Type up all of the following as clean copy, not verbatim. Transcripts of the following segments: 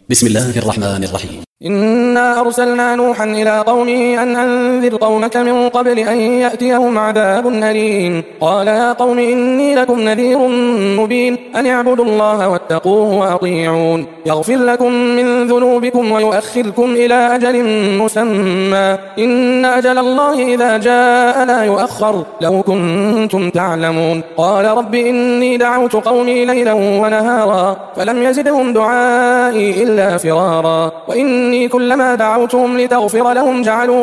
بسم الله الرحمن الرحيم. إنا أرسلنا نوحا إلى قومه أن أنذر قومك من قبل أن يأتيهم عذاب أليم. قال يا قوم إني لكم نذير مبين أن اعبدوا الله واتقوه وأطيعون يغفر لكم من ذنوبكم ويؤخركم إلى أجل مسمى إن أجل الله إذا جاء لا يؤخر لو كنتم تعلمون. قال رب إني دعوت قومي ليلا ونهارا فلم يزدهم دعائي إلا فرارا وإني كلما دعوتهم لتغفر لهم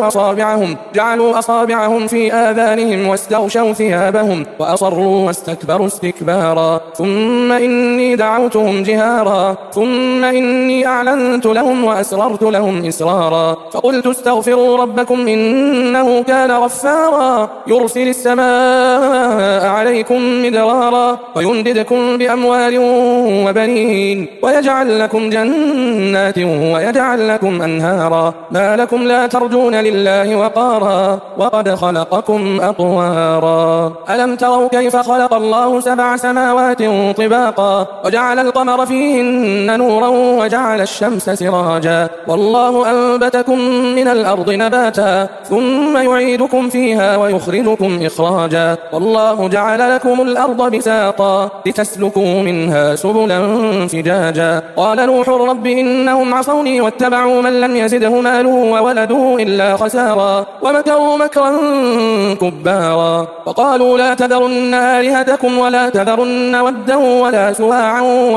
جعلوا أصابعهم في آذانهم واستغشوا ثيابهم وأصروا واستكبروا استكبارا ثم إني دعوتهم جهارا ثم إني أعلنت لهم وأسررت لهم إسرارا فقلت استغفروا ربكم إنه كان غفارا يرسل السماء عليكم مدرارا ويمددكم بأموال وبنين ويجعل لكم جنات ويجعل لكم أنهارا ما لكم لا ترجون لله وقارا وقد خلقكم أطوارا ألم تروا كيف خلق الله 7 سماوات طباقا وجعل القمر فيهن نورا وجعل الشمس سراجا والله أنبتكم من الأرض نباتا ثم يعيدكم فيها ويخرجكم إخراجا والله جعل لكم الأرض بساطا لتسلكوا منها سبلا فجاجا. قال نوح رب إنهم عصوني واتبعوا من لم يزده ماله وولده إلا خسارا ومكروا مكرا كبارا وقالوا لا تذرن آلهتكم ولا تذرن ودا ولا سواعا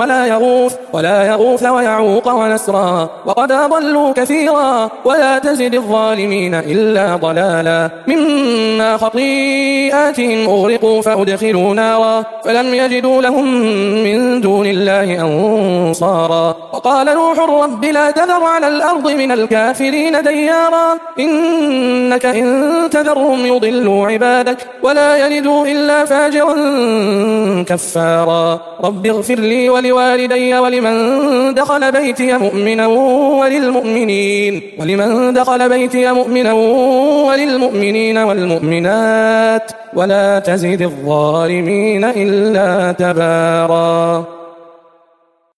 ولا يغوث ويعوق ونسرا وقد أضلوا كثيرا ولا تزد الظالمين إلا ضلالا مما خطيئاتهم أغرقوا فأدخلوا نارا فلم يجدوا لهم من دون الله أنصارا. وقال نوح رب لا تذر على الأرض من الكافرين ديارا إنك إن تذرهم يضلوا عبادك ولا يلدوا إلا فاجرا كفارا. رب اغفر لي ولوالدي ولمن دخل بيتي مؤمنا وللمؤمنين والمؤمنات ولا تزد الظالمين إلا تبارا.